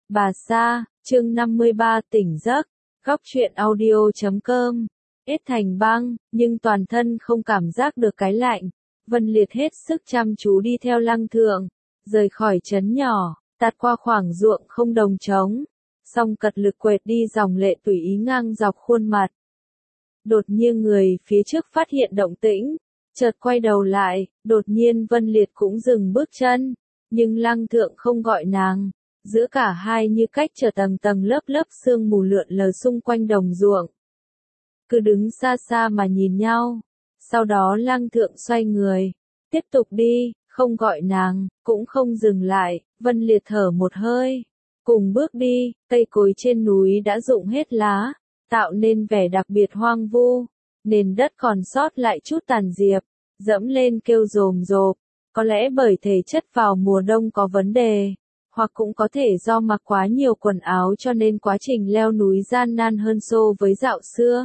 Bà Sa, chương 53 tỉnh giấc, góc truyện audio.com, ết thành băng, nhưng toàn thân không cảm giác được cái lạnh. Vân Liệt hết sức chăm chú đi theo Lăng Thượng, rời khỏi trấn nhỏ, tạt qua khoảng ruộng không đồng trống, song cật lực quệt đi dòng lệ tùy ý ngang dọc khuôn mặt. Đột nhiên người phía trước phát hiện động tĩnh, chợt quay đầu lại, đột nhiên Vân Liệt cũng dừng bước chân, nhưng Lăng Thượng không gọi nàng. Giữa cả hai như cách trở tầng tầng lớp lớp sương mù lượn lờ xung quanh đồng ruộng. Cứ đứng xa xa mà nhìn nhau. Sau đó Lăng Thượng xoay người. Tiếp tục đi, không gọi nàng, cũng không dừng lại. Vân Liệt thở một hơi. Cùng bước đi, cây cối trên núi đã rụng hết lá, tạo nên vẻ đặc biệt hoang vu. Nền đất còn sót lại chút tàn diệp, dẫm lên kêu rồm rộp. Có lẽ bởi thể chất vào mùa đông có vấn đề. Hoặc cũng có thể do mặc quá nhiều quần áo cho nên quá trình leo núi gian nan hơn so với dạo xưa.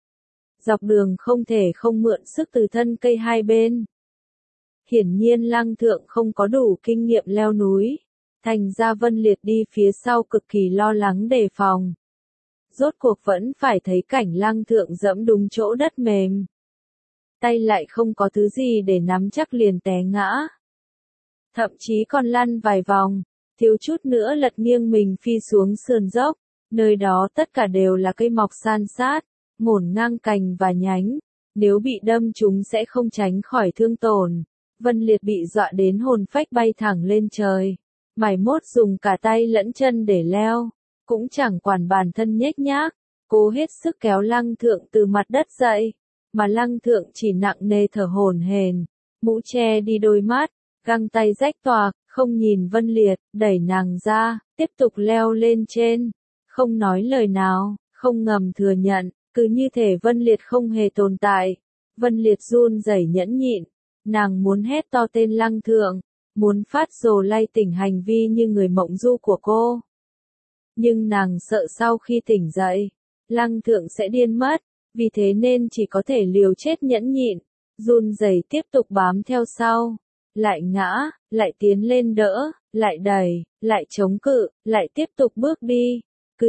Dọc đường không thể không mượn sức từ thân cây hai bên. Hiển nhiên Lăng Thượng không có đủ kinh nghiệm leo núi. Thành ra Vân Liệt đi phía sau cực kỳ lo lắng đề phòng. Rốt cuộc vẫn phải thấy cảnh Lăng Thượng dẫm đúng chỗ đất mềm. Tay lại không có thứ gì để nắm chắc liền té ngã. Thậm chí còn lăn vài vòng. Thiếu chút nữa lật nghiêng mình phi xuống sườn dốc, nơi đó tất cả đều là cây mọc san sát, ngổn ngang cành và nhánh, nếu bị đâm chúng sẽ không tránh khỏi thương tổn. Vân Liệt bị dọa đến hồn phách bay thẳng lên trời, mải mốt dùng cả tay lẫn chân để leo, cũng chẳng quản bản thân nhếch nhác, cố hết sức kéo Lăng Thượng từ mặt đất dậy, mà Lăng Thượng chỉ nặng nề thở hổn hển, mũ che đi đôi mắt, găng tay rách toạc. Không nhìn Vân Liệt, đẩy nàng ra, tiếp tục leo lên trên, không nói lời nào, không ngầm thừa nhận, cứ như thể Vân Liệt không hề tồn tại. Vân Liệt run rẩy nhẫn nhịn, nàng muốn hét to tên Lăng Thượng, muốn phát rồ lay tỉnh hành vi như người mộng du của cô. Nhưng nàng sợ sau khi tỉnh dậy, Lăng Thượng sẽ điên mất, vì thế nên chỉ có thể liều chết nhẫn nhịn, run rẩy tiếp tục bám theo sau. Lại ngã, lại tiến lên đỡ, lại đẩy, lại chống cự, lại tiếp tục bước đi. Cứ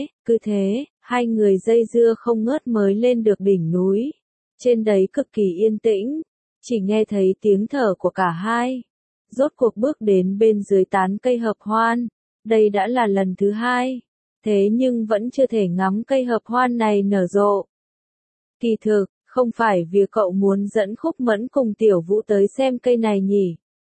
thế, hai người dây dưa không ngớt mới lên được đỉnh núi. Trên đấy cực kỳ yên tĩnh, chỉ nghe thấy tiếng thở của cả hai. Rốt cuộc bước đến bên dưới tán cây hợp hoan, đây đã là lần thứ hai. Thế nhưng vẫn chưa thể ngắm cây hợp hoan này nở rộ. Kỳ thực, không phải việc cậu muốn dẫn Khúc Mẫn cùng Tiểu Vũ tới xem cây này nhỉ?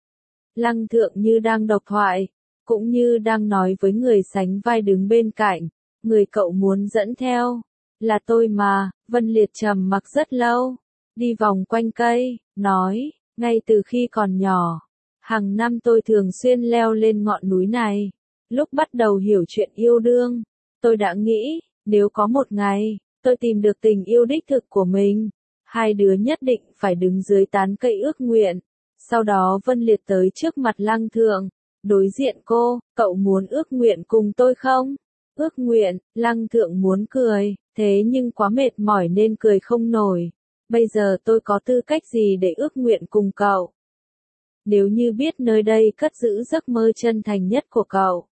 Lăng Thượng như đang độc thoại, cũng như đang nói với người sánh vai đứng bên cạnh, người cậu muốn dẫn theo, là tôi mà. Vân Liệt trầm mặc rất lâu, đi vòng quanh cây, nói, ngay từ khi còn nhỏ, hàng năm tôi thường xuyên leo lên ngọn núi này. Lúc bắt đầu hiểu chuyện yêu đương, tôi đã nghĩ, nếu có một ngày, tôi tìm được tình yêu đích thực của mình, hai đứa nhất định phải đứng dưới tán cây ước nguyện. Sau đó Vân Liệt tới trước mặt Lăng Thượng, đối diện cô, cậu muốn ước nguyện cùng tôi không? Ước nguyện, Lăng Thượng muốn cười, thế nhưng quá mệt mỏi nên cười không nổi. Bây giờ tôi có tư cách gì để ước nguyện cùng cậu? Nếu như biết nơi đây cất giữ giấc mơ chân thành nhất của cậu,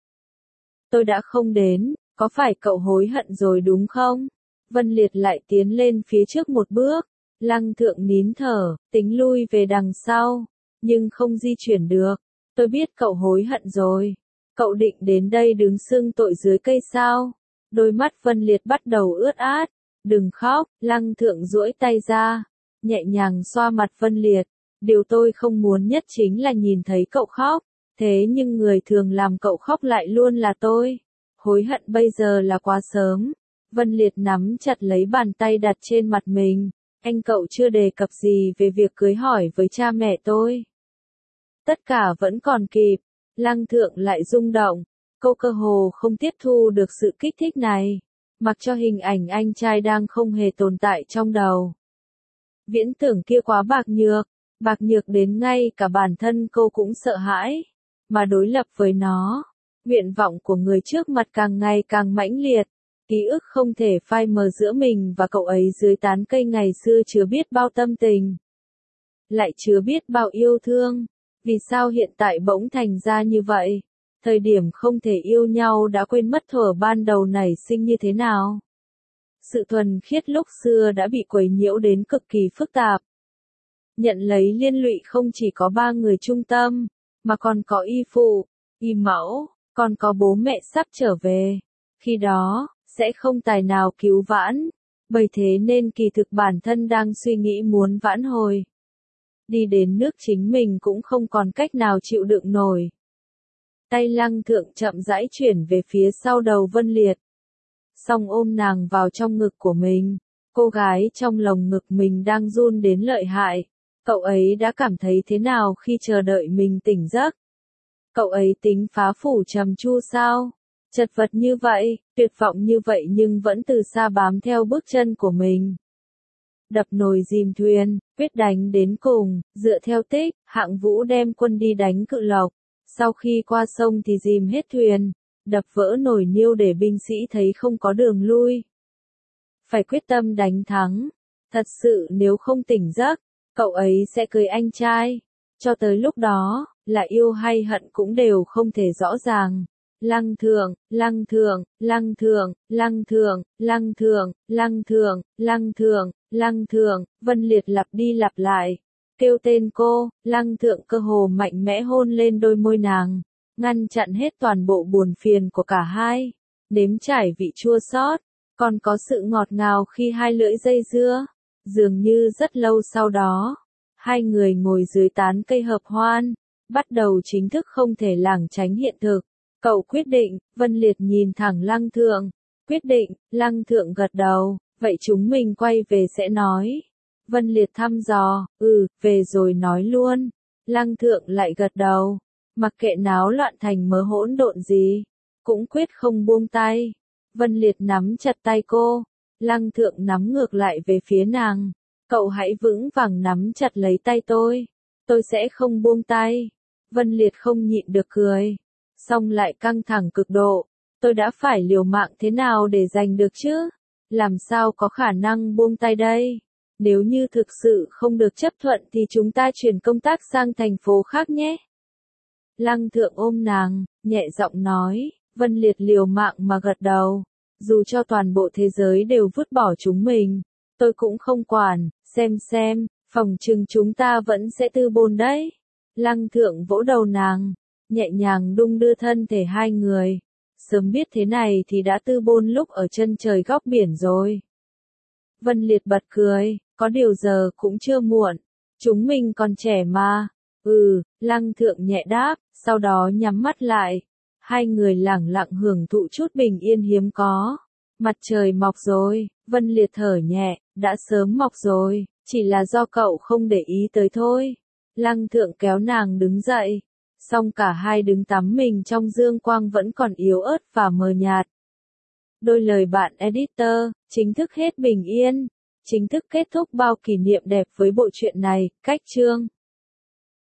tôi đã không đến, có phải cậu hối hận rồi đúng không? Vân Liệt lại tiến lên phía trước một bước, Lăng Thượng nín thở, tính lui về đằng sau, nhưng không di chuyển được. Tôi biết cậu hối hận rồi. Cậu định đến đây đứng xưng tội dưới cây sao? Đôi mắt Vân Liệt bắt đầu ướt át. Đừng khóc, Lăng Thượng duỗi tay ra, nhẹ nhàng xoa mặt Vân Liệt. Điều tôi không muốn nhất chính là nhìn thấy cậu khóc, thế nhưng người thường làm cậu khóc lại luôn là tôi. Hối hận bây giờ là quá sớm. Vân Liệt nắm chặt lấy bàn tay đặt trên mặt mình. Anh cậu chưa đề cập gì về việc cưới hỏi với cha mẹ tôi. Tất cả vẫn còn kịp. Lăng Thượng lại rung động. Cô cơ hồ không tiếp thu được sự kích thích này. Mặc cho hình ảnh anh trai đang không hề tồn tại trong đầu. Viễn tưởng kia quá bạc nhược đến ngay cả bản thân cô cũng sợ hãi. Mà đối lập với nó, nguyện vọng của người trước mặt càng ngày càng mãnh liệt. Ký ức không thể phai mờ giữa mình và cậu ấy dưới tán cây ngày xưa chứa biết bao tâm tình. Lại chứa biết bao yêu thương. Vì sao hiện tại bỗng thành ra như vậy? Thời điểm không thể yêu nhau đã quên mất thuở ban đầu nảy sinh như thế nào. Sự thuần khiết lúc xưa đã bị quấy nhiễu đến cực kỳ phức tạp. Nhận lấy liên lụy không chỉ có ba người trung tâm, mà còn có y phụ, y mẫu, còn có bố mẹ sắp trở về. Khi đó, sẽ không tài nào cứu vãn, bởi thế nên kỳ thực bản thân đang suy nghĩ muốn vãn hồi. Đi đến nước chính mình cũng không còn cách nào chịu đựng nổi. Tay Lăng Thượng chậm rãi chuyển về phía sau đầu Vân Liệt. Xong ôm nàng vào trong ngực của mình. Cô gái trong lồng ngực mình đang run đến lợi hại. Cậu ấy đã cảm thấy thế nào khi chờ đợi mình tỉnh giấc? Cậu ấy tính phá phủ trầm chu sao? Chật vật như vậy, tuyệt vọng như vậy nhưng vẫn từ xa bám theo bước chân của mình. Đập nồi dìm thuyền, quyết đánh đến cùng, dựa theo tích, Hạng Vũ đem quân đi đánh Cự Lộc. Sau khi qua sông thì dìm hết thuyền, đập vỡ nồi niêu để binh sĩ thấy không có đường lui. Phải quyết tâm đánh thắng. Thật sự nếu không tỉnh giấc, cậu ấy sẽ cưới anh trai. Cho tới lúc đó, là yêu hay hận cũng đều không thể rõ ràng. Lăng Thượng, Lăng Thượng, Lăng Thượng, Lăng Thượng, Lăng Thượng, Lăng Thượng, Lăng Thượng, Lăng Thượng, Vân Liệt lặp đi lặp lại. Kêu tên cô, Lăng Thượng cơ hồ mạnh mẽ hôn lên đôi môi nàng, ngăn chặn hết toàn bộ buồn phiền của cả hai, nếm trải vị chua xót, còn có sự ngọt ngào khi hai lưỡi dây dưa. Dường như rất lâu sau đó, hai người ngồi dưới tán cây hợp hoan, bắt đầu chính thức không thể lảng tránh hiện thực. Cậu quyết định, Vân Liệt nhìn thẳng Lăng Thượng, quyết định, Lăng Thượng gật đầu, vậy chúng mình quay về sẽ nói. Vân Liệt thăm dò, về rồi nói luôn. Lăng Thượng lại gật đầu, mặc kệ náo loạn thành mớ hỗn độn gì, cũng quyết không buông tay. Vân Liệt nắm chặt tay cô, Lăng Thượng nắm ngược lại về phía nàng. Cậu hãy vững vàng nắm chặt lấy tay tôi sẽ không buông tay. Vân Liệt không nhịn được cười, xong lại căng thẳng cực độ. Tôi đã phải liều mạng thế nào để giành được chứ? Làm sao có khả năng buông tay đây? Nếu như thực sự không được chấp thuận thì chúng ta chuyển công tác sang thành phố khác nhé. Lăng Thượng ôm nàng, nhẹ giọng nói. Vân Liệt liều mạng mà gật đầu. Dù cho toàn bộ thế giới đều vứt bỏ chúng mình, tôi cũng không quản, xem, phòng chừng chúng ta vẫn sẽ tư bôn đấy. Lăng Thượng vỗ đầu nàng, nhẹ nhàng đung đưa thân thể hai người. Sớm biết thế này thì đã tư bôn lúc ở chân trời góc biển rồi. Vân Liệt bật cười, có điều giờ cũng chưa muộn, chúng mình còn trẻ mà. Lăng Thượng nhẹ đáp, sau đó nhắm mắt lại. Hai người lẳng lặng hưởng thụ chút bình yên hiếm có. Mặt trời mọc rồi, Vân Liệt thở nhẹ, đã sớm mọc rồi, chỉ là do cậu không để ý tới thôi. Lăng Thượng kéo nàng đứng dậy, xong cả hai đứng tắm mình trong dương quang vẫn còn yếu ớt và mờ nhạt. Đôi lời bạn editor, chính thức hết bình yên, chính thức kết thúc bao kỷ niệm đẹp với bộ truyện này, cách chương.